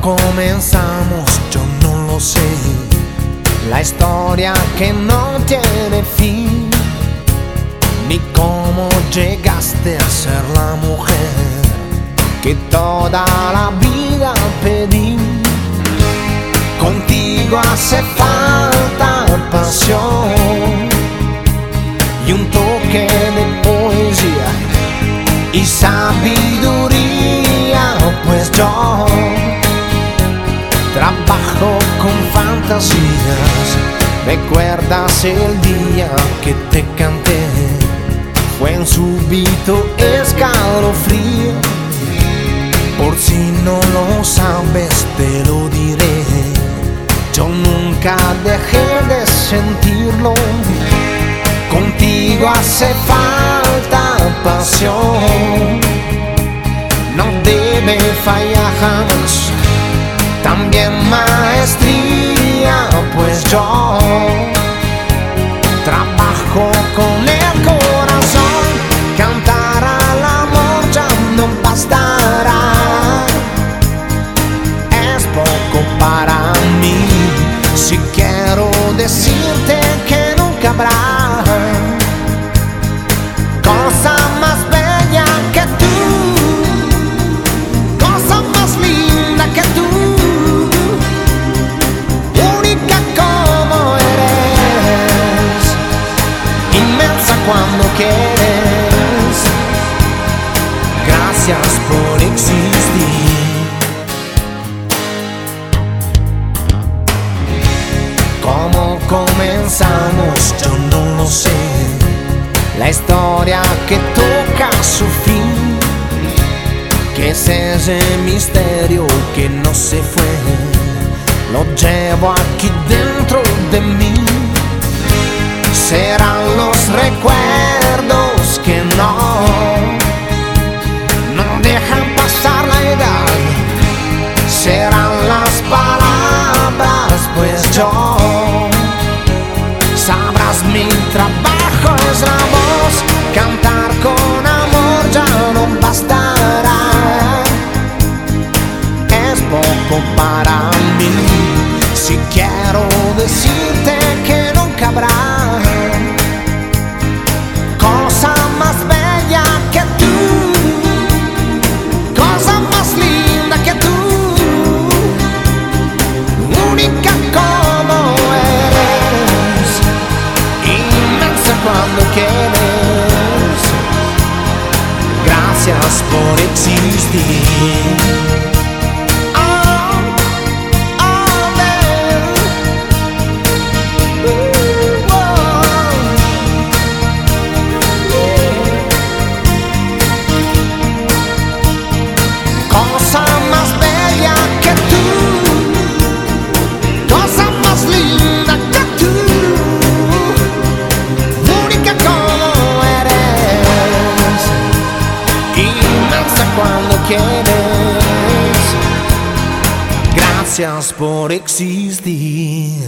comenzamos? Yo no lo sé. La historia que no tiene fin, ni cómo llegaste a ser la mujer que toda la vida pedí. Contigo hace falta pasión y un toque de poesía y sabiduría, pues yo trabajo con fantasías. ¿Recuerdas el día que te canté? Fue un súbito escalofrío. Por si no lo sabes te lo diré. Yo nunca dejé de sentirlo. Contigo hace falta pasión, no debe fallar jamás. También maestría, pues yo trabajo con el corazón. Cantar al amor ya no bastará, es poco para mí. Si quiero decirte que nunca habrá cosa más bella que tú, cosa más linda que tú, única como eres, inmensa cuando quieres. Gracias por existir. ¿Cómo comenzamos? Yo no lo sé. La historia que toca su fin, que es ese misterio que no se fue, lo llevo aquí dentro de mí. Serán los recuerdos que no dejan pasar la edad. Serán las palabras, pues yo sabrás mi trabajo es la voz. Cantar con amor ya no bastará, es poco para mí. Si quiero decirte que nunca habrá cosa más bella que tú, cosa más linda que tú, única como eres, inmensa cuando quieres. Gracias por existir. Cosa más bella que tú, cosa más linda que tú, única como eres, inmensa cuando quieres. Gracias por existir.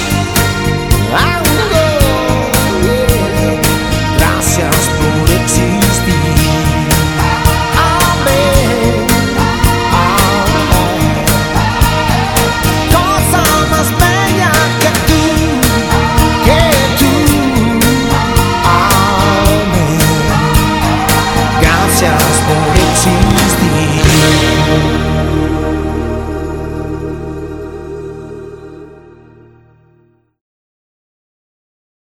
Gracias por existir.